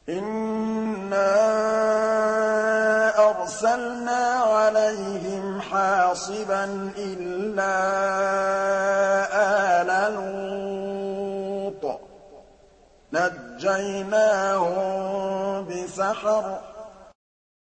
إِنَّا أَرْسَلْنَا عَلَيْهِمْ حَاصِبًا إِلَّا آلَ لُوطٍ نَّجَّيْنَاهُم بِسَحَرٍ